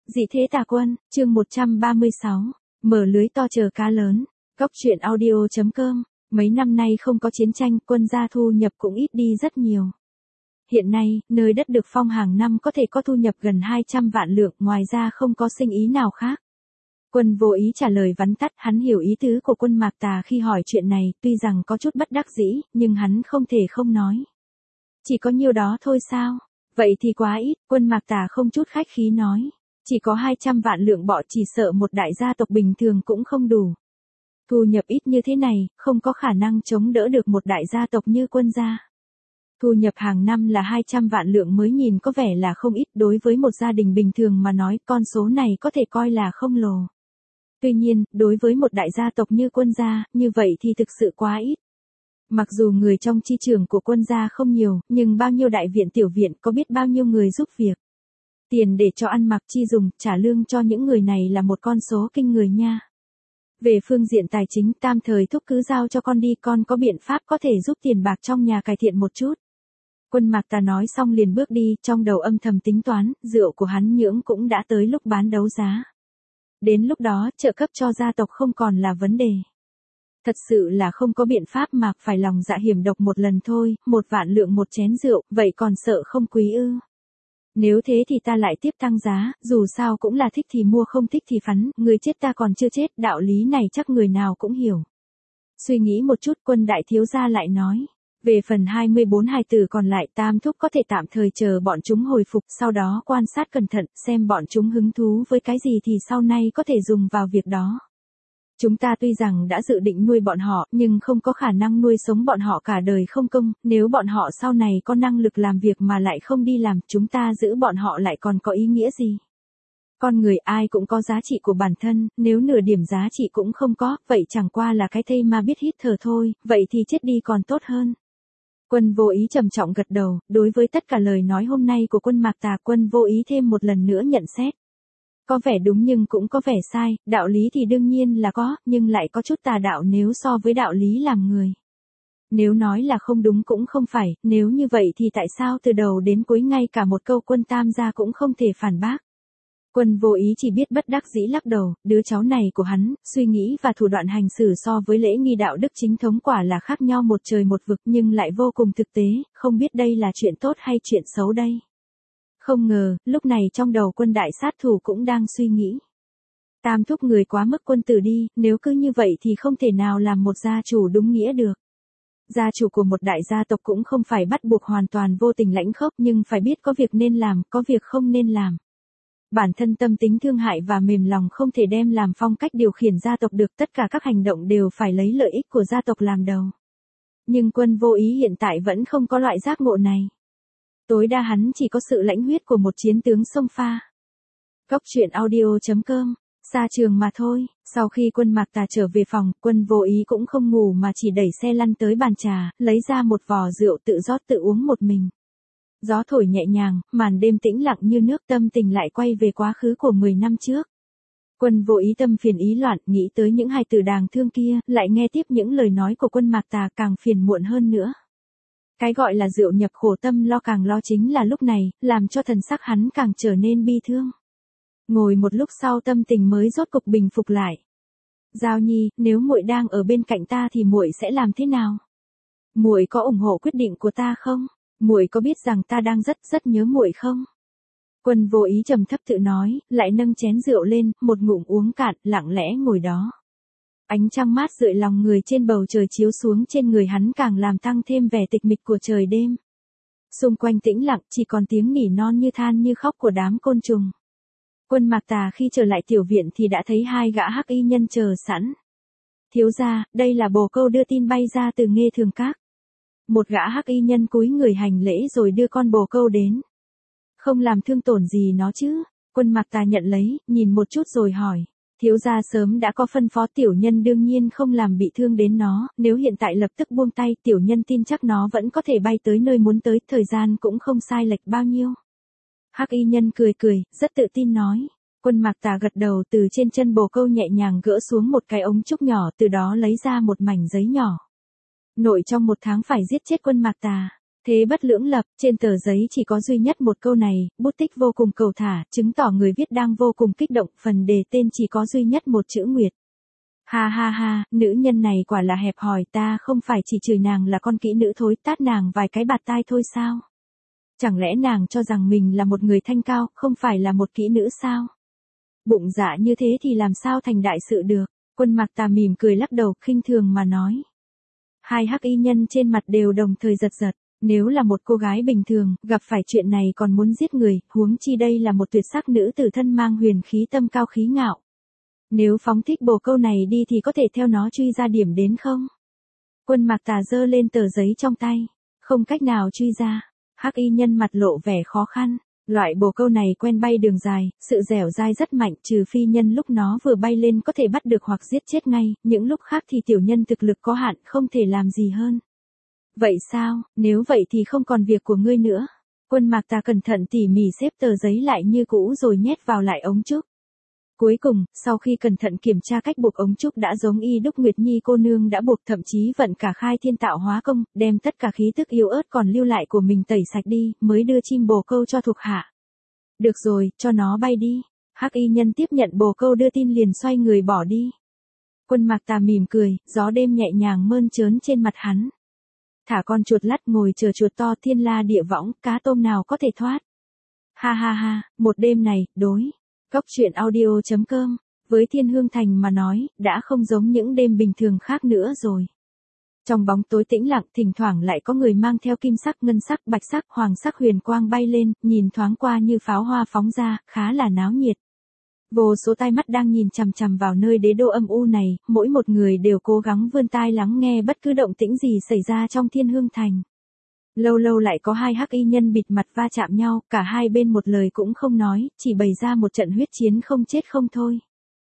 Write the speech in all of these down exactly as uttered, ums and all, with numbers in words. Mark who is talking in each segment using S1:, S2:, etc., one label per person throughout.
S1: Dị thế tà quân, chương một trăm ba mươi sáu, mở lưới to chờ cá lớn, góc truyện audio.com, mấy năm nay không có chiến tranh, quân gia thu nhập cũng ít đi rất nhiều. Hiện nay, nơi đất được phong hàng năm có thể có thu nhập gần hai trăm vạn lượng, ngoài ra không có sinh ý nào khác. Quân vô ý trả lời vắn tắt, hắn hiểu ý tứ của quân Mạc Tà khi hỏi chuyện này, tuy rằng có chút bất đắc dĩ, nhưng hắn không thể không nói. Chỉ có nhiêu đó thôi sao? Vậy thì quá ít, quân Mạc Tà không chút khách khí nói. Chỉ có hai trăm vạn lượng bọ, chỉ sợ một đại gia tộc bình thường cũng không đủ. Thu nhập ít như thế này, không có khả năng chống đỡ được một đại gia tộc như quân gia. Thu nhập hàng năm là hai trăm vạn lượng mới nhìn có vẻ là không ít, đối với một gia đình bình thường mà nói, con số này có thể coi là không lồ. Tuy nhiên, đối với một đại gia tộc như quân gia, như vậy thì thực sự quá ít. Mặc dù người trong chi trường của quân gia không nhiều, nhưng bao nhiêu đại viện tiểu viện có biết bao nhiêu người giúp việc. Tiền để cho ăn mặc chi dùng, trả lương cho những người này là một con số kinh người nha. Về phương diện tài chính, tam thời thúc cứ giao cho con đi, con có biện pháp có thể giúp tiền bạc trong nhà cải thiện một chút. Quân Mạc Tà nói xong liền bước đi, trong đầu âm thầm tính toán, rượu của hắn nhưỡng cũng đã tới lúc bán đấu giá. Đến lúc đó, trợ cấp cho gia tộc không còn là vấn đề. Thật sự là không có biện pháp, Mạc phải lòng dạ hiểm độc một lần thôi, một vạn lượng một chén rượu, vậy còn sợ không quý ư? Nếu thế thì ta lại tiếp tăng giá, dù sao cũng là thích thì mua không thích thì phắn, người chết ta còn chưa chết, đạo lý này chắc người nào cũng hiểu. Suy nghĩ một chút, quân đại thiếu gia lại nói. Về phần hai mươi bốn hài tử còn lại, tam thúc có thể tạm thời chờ bọn chúng hồi phục, sau đó quan sát cẩn thận, xem bọn chúng hứng thú với cái gì thì sau này có thể dùng vào việc đó. Chúng ta tuy rằng đã dự định nuôi bọn họ, nhưng không có khả năng nuôi sống bọn họ cả đời không công, nếu bọn họ sau này có năng lực làm việc mà lại không đi làm, chúng ta giữ bọn họ lại còn có ý nghĩa gì? Con người ai cũng có giá trị của bản thân, nếu nửa điểm giá trị cũng không có, vậy chẳng qua là cái thây ma biết hít thở thôi, vậy thì chết đi còn tốt hơn. Quân vô ý trầm trọng gật đầu, đối với tất cả lời nói hôm nay của quân Mạc Tà, quân vô ý thêm một lần nữa nhận xét. Có vẻ đúng nhưng cũng có vẻ sai, đạo lý thì đương nhiên là có, nhưng lại có chút tà đạo nếu so với đạo lý làm người. Nếu nói là không đúng cũng không phải, nếu như vậy thì tại sao từ đầu đến cuối ngay cả một câu quân tam gia cũng không thể phản bác. Quân vô ý chỉ biết bất đắc dĩ lắc đầu, đứa cháu này của hắn, suy nghĩ và thủ đoạn hành xử so với lễ nghi đạo đức chính thống quả là khác nhau một trời một vực, nhưng lại vô cùng thực tế, không biết đây là chuyện tốt hay chuyện xấu đây. Không ngờ, lúc này trong đầu quân đại sát thủ cũng đang suy nghĩ. Tam thúc người quá mức quân tử đi, nếu cứ như vậy thì không thể nào làm một gia chủ đúng nghĩa được. Gia chủ của một đại gia tộc cũng không phải bắt buộc hoàn toàn vô tình lãnh khốc, nhưng phải biết có việc nên làm, có việc không nên làm. Bản thân tâm tính thương hại và mềm lòng không thể đem làm phong cách điều khiển gia tộc được, tất cả các hành động đều phải lấy lợi ích của gia tộc làm đầu. Nhưng quân vô ý hiện tại vẫn không có loại giác ngộ này. Tối đa hắn chỉ có sự lãnh huyết của một chiến tướng xông pha. Góc truyện audio.com, xa trường mà thôi. Sau khi quân Mạc Tà trở về phòng, quân vô ý cũng không ngủ mà chỉ đẩy xe lăn tới bàn trà, lấy ra một vò rượu tự rót tự uống một mình. Gió thổi nhẹ nhàng, màn đêm tĩnh lặng như nước, tâm tình lại quay về quá khứ của mười năm trước. Quân vô ý tâm phiền ý loạn, nghĩ tới những hài tử đáng thương kia, lại nghe tiếp những lời nói của quân Mạc Tà càng phiền muộn hơn nữa. Cái gọi là rượu nhập khổ tâm lo càng lo chính là lúc này, làm cho thần sắc hắn càng trở nên bi thương. Ngồi một lúc sau tâm tình mới rốt cục bình phục lại. Giao Nhi, nếu muội đang ở bên cạnh ta thì muội sẽ làm thế nào? Muội có ủng hộ quyết định của ta không? Muội có biết rằng ta đang rất rất nhớ muội không? Quân vô ý trầm thấp tự nói, lại nâng chén rượu lên, một ngụm uống cạn, lặng lẽ ngồi đó. Ánh trăng mát rượi lòng người trên bầu trời chiếu xuống trên người hắn càng làm tăng thêm vẻ tịch mịch của trời đêm. Xung quanh tĩnh lặng, chỉ còn tiếng nỉ non như than như khóc của đám côn trùng. Quân Mạc Tà khi trở lại tiểu viện thì đã thấy hai gã hắc y nhân chờ sẵn. Thiếu gia, đây là bồ câu đưa tin bay ra từ Nghê Thường Các. Một gã hắc y nhân cúi người hành lễ rồi đưa con bồ câu đến. Không làm thương tổn gì nó chứ? Quân Mạc Tà nhận lấy, nhìn một chút rồi hỏi. Thiếu gia sớm đã có phân phó, tiểu nhân đương nhiên không làm bị thương đến nó, nếu hiện tại lập tức buông tay, tiểu nhân tin chắc nó vẫn có thể bay tới nơi muốn tới, thời gian cũng không sai lệch bao nhiêu. Hắc y nhân cười cười, rất tự tin nói. Quân Mạc Tà gật đầu, từ trên chân bồ câu nhẹ nhàng gỡ xuống một cái ống trúc nhỏ, từ đó lấy ra một mảnh giấy nhỏ. Nội trong một tháng phải giết chết quân Mạc Tà. Thế bất lưỡng lập, trên tờ giấy chỉ có duy nhất một câu này, bút tích vô cùng cầu thả, chứng tỏ người viết đang vô cùng kích động, phần đề tên chỉ có duy nhất một chữ Nguyệt. Ha ha ha, nữ nhân này quả là hẹp hòi, ta không phải chỉ chửi nàng là con kỹ nữ thối, tát nàng vài cái bạt tai thôi sao? Chẳng lẽ nàng cho rằng mình là một người thanh cao, không phải là một kỹ nữ sao? Bụng dạ như thế thì làm sao thành đại sự được? Quân Mạc Tà mỉm cười lắc đầu, khinh thường mà nói. Hai hắc y nhân trên mặt đều đồng thời giật giật. Nếu là một cô gái bình thường, gặp phải chuyện này còn muốn giết người, huống chi đây là một tuyệt sắc nữ tử thân mang huyền khí tâm cao khí ngạo. Nếu phóng thích bồ câu này đi thì có thể theo nó truy ra điểm đến không? Quân Mạc Tà giơ lên tờ giấy trong tay. Không cách nào truy ra. Hắc y nhân mặt lộ vẻ khó khăn. Loại bồ câu này quen bay đường dài, sự dẻo dai rất mạnh, trừ phi nhân lúc nó vừa bay lên có thể bắt được hoặc giết chết ngay, những lúc khác thì tiểu nhân thực lực có hạn, không thể làm gì hơn. Vậy sao, nếu vậy thì không còn việc của ngươi nữa. Quân Mạc Tà cẩn thận tỉ mỉ xếp tờ giấy lại như cũ rồi nhét vào lại ống trúc. Cuối cùng, sau khi cẩn thận kiểm tra cách buộc ống trúc đã giống y đúc Nguyệt Nhi cô nương đã buộc, thậm chí vận cả khai thiên tạo hóa công, đem tất cả khí tức yếu ớt còn lưu lại của mình tẩy sạch đi, mới đưa chim bồ câu cho thuộc hạ. Được rồi, cho nó bay đi. Hắc y nhân tiếp nhận bồ câu đưa tin liền xoay người bỏ đi. Quân Mạc Tà mỉm cười, gió đêm nhẹ nhàng mơn trớn trên mặt hắn. Thả con chuột lắt ngồi chờ chuột to, thiên la địa võng, cá tôm nào có thể thoát. Ha ha ha, một đêm này, đối. Cốc truyện audio chấm com, với Thiên Hương Thành mà nói, đã không giống những đêm bình thường khác nữa rồi. Trong bóng tối tĩnh lặng, thỉnh thoảng lại có người mang theo kim sắc, ngân sắc, bạch sắc, hoàng sắc huyền quang bay lên, nhìn thoáng qua như pháo hoa phóng ra, khá là náo nhiệt. Vô số tai mắt đang nhìn chằm chằm vào nơi đế đô âm u này, mỗi một người đều cố gắng vươn tai lắng nghe bất cứ động tĩnh gì xảy ra trong Thiên Hương Thành. Lâu lâu lại có hai hắc y nhân bịt mặt va chạm nhau, cả hai bên một lời cũng không nói, chỉ bày ra một trận huyết chiến không chết không thôi.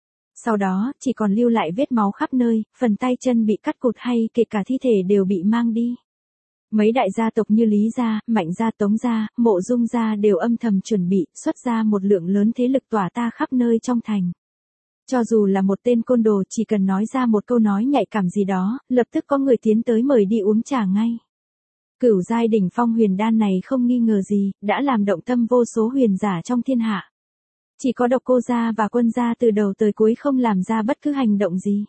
S1: Sau đó, chỉ còn lưu lại vết máu khắp nơi, phần tay chân bị cắt cụt hay kể cả thi thể đều bị mang đi. Mấy đại gia tộc như Lý gia, Mạnh gia, Tống gia, Mộ Dung gia đều âm thầm chuẩn bị, xuất ra một lượng lớn thế lực tỏa ta khắp nơi trong thành. Cho dù là một tên côn đồ chỉ cần nói ra một câu nói nhạy cảm gì đó, lập tức có người tiến tới mời đi uống trà ngay. Cửu giai đỉnh phong huyền đan này không nghi ngờ gì, đã làm động tâm vô số huyền giả trong thiên hạ. Chỉ có Độc Cô gia và Quân gia từ đầu tới cuối không làm ra bất cứ hành động gì.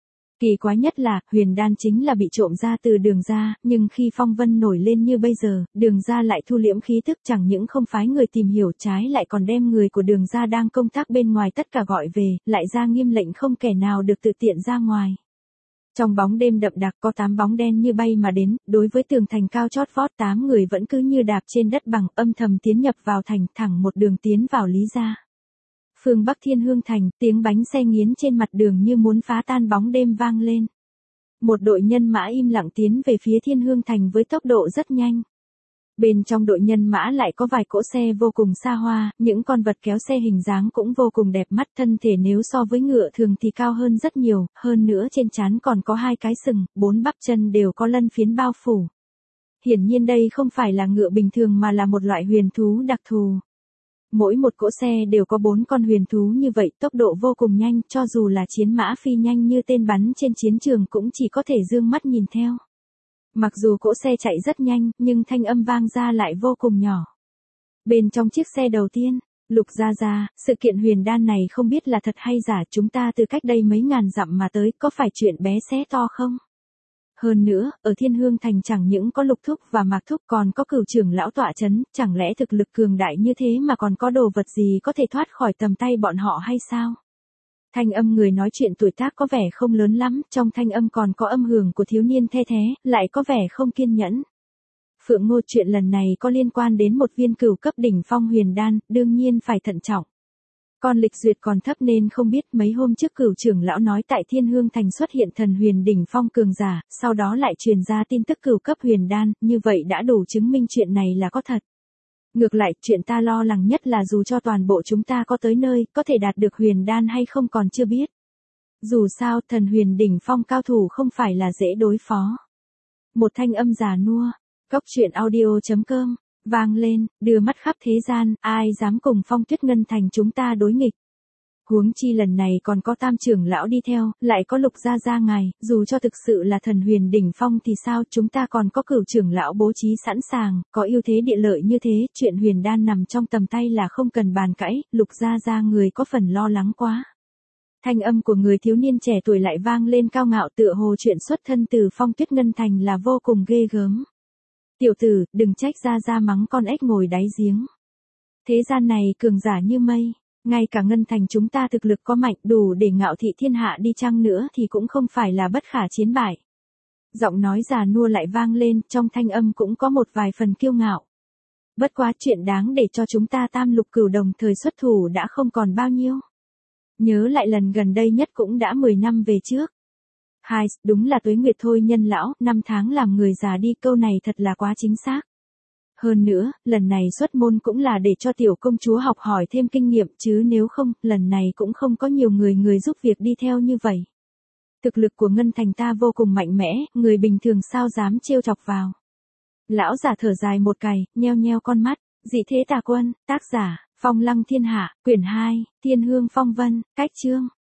S1: Kỳ quái nhất là, huyền đan chính là bị trộm ra từ Đường gia, nhưng khi phong vân nổi lên như bây giờ, Đường gia lại thu liễm khí tức, chẳng những không phái người tìm hiểu, trái lại còn đem người của Đường gia đang công tác bên ngoài tất cả gọi về, lại ra nghiêm lệnh không kẻ nào được tự tiện ra ngoài. Trong bóng đêm đậm đặc có tám bóng đen như bay mà đến, đối với tường thành cao chót vót, tám người vẫn cứ như đạp trên đất bằng, âm thầm tiến nhập vào thành, thẳng một đường tiến vào Lý gia. Phương Bắc Thiên Hương Thành, tiếng bánh xe nghiến trên mặt đường như muốn phá tan bóng đêm vang lên. Một đội nhân mã im lặng tiến về phía Thiên Hương Thành với tốc độ rất nhanh. Bên trong đội nhân mã lại có vài cỗ xe vô cùng xa hoa, những con vật kéo xe hình dáng cũng vô cùng đẹp mắt, thân thể nếu so với ngựa thường thì cao hơn rất nhiều, hơn nữa trên trán còn có hai cái sừng, bốn bắp chân đều có lân phiến bao phủ. Hiển nhiên đây không phải là ngựa bình thường mà là một loại huyền thú đặc thù. Mỗi một cỗ xe đều có bốn con huyền thú như vậy, tốc độ vô cùng nhanh, cho dù là chiến mã phi nhanh như tên bắn trên chiến trường cũng chỉ có thể dương mắt nhìn theo. Mặc dù cỗ xe chạy rất nhanh, nhưng thanh âm vang ra lại vô cùng nhỏ. Bên trong chiếc xe đầu tiên, Lục Gia Gia, sự kiện huyền đan này không biết là thật hay giả, chúng ta từ cách đây mấy ngàn dặm mà tới, có phải chuyện bé xé to không? Hơn nữa, ở Thiên Hương Thành chẳng những có Lục Thúc và Mạc Thúc còn có Cửu trưởng lão tọa chấn, chẳng lẽ thực lực cường đại như thế mà còn có đồ vật gì có thể thoát khỏi tầm tay bọn họ hay sao? Thanh âm người nói chuyện tuổi tác có vẻ không lớn lắm, trong thanh âm còn có âm hưởng của thiếu niên the thế, lại có vẻ không kiên nhẫn. Phượng Ngô, chuyện lần này có liên quan đến một viên cửu cấp đỉnh phong huyền đan, đương nhiên phải thận trọng. Con lịch duyệt còn thấp nên không biết, mấy hôm trước Cửu trưởng lão nói tại Thiên Hương Thành xuất hiện thần huyền đỉnh phong cường giả, sau đó lại truyền ra tin tức cửu cấp huyền đan, như vậy đã đủ chứng minh chuyện này là có thật. Ngược lại, chuyện ta lo lắng nhất là dù cho toàn bộ chúng ta có tới nơi, có thể đạt được huyền đan hay không còn chưa biết. Dù sao, thần huyền đỉnh phong cao thủ không phải là dễ đối phó. Một thanh âm già nua, cốc truyện audio chấm com, vang lên, đưa mắt khắp thế gian, ai dám cùng Phong Tuyết Ngân Thành chúng ta đối nghịch. Huống chi lần này còn có tam trưởng lão đi theo, lại có Lục gia gia ngài, dù cho thực sự là thần huyền đỉnh phong thì sao, chúng ta còn có Cửu trưởng lão bố trí sẵn sàng, có ưu thế địa lợi như thế, chuyện huyền đan nằm trong tầm tay là không cần bàn cãi, Lục gia gia người có phần lo lắng quá. Thanh âm của người thiếu niên trẻ tuổi lại vang lên cao ngạo, tựa hồ chuyện xuất thân từ Phong Tuyết Ngân Thành là vô cùng ghê gớm. Tiểu tử, đừng trách gia gia mắng con ếch ngồi đáy giếng. Thế gian này cường giả như mây, ngay cả Ngân Thành chúng ta thực lực có mạnh đủ để ngạo thị thiên hạ đi chăng nữa thì cũng không phải là bất khả chiến bại. Giọng nói già nua lại vang lên, trong thanh âm cũng có một vài phần kiêu ngạo. Bất quá chuyện đáng để cho chúng ta tam lục cửu đồng thời xuất thủ đã không còn bao nhiêu. Nhớ lại lần gần đây nhất cũng đã mười năm về trước. Hai, đúng là tuế nguyệt thôi nhân lão, năm tháng làm người già đi, câu này thật là quá chính xác. Hơn nữa, lần này xuất môn cũng là để cho tiểu công chúa học hỏi thêm kinh nghiệm chứ nếu không, lần này cũng không có nhiều người người giúp việc đi theo như vậy. Thực lực của Ngân Thành ta vô cùng mạnh mẽ, người bình thường sao dám trêu chọc vào. Lão giả thở dài một cày, nheo nheo con mắt, Dị Thế Tà Quân, tác giả, Phong Lăng Thiên Hạ, quyển hai, Thiên Hương Phong Vân, cách chương.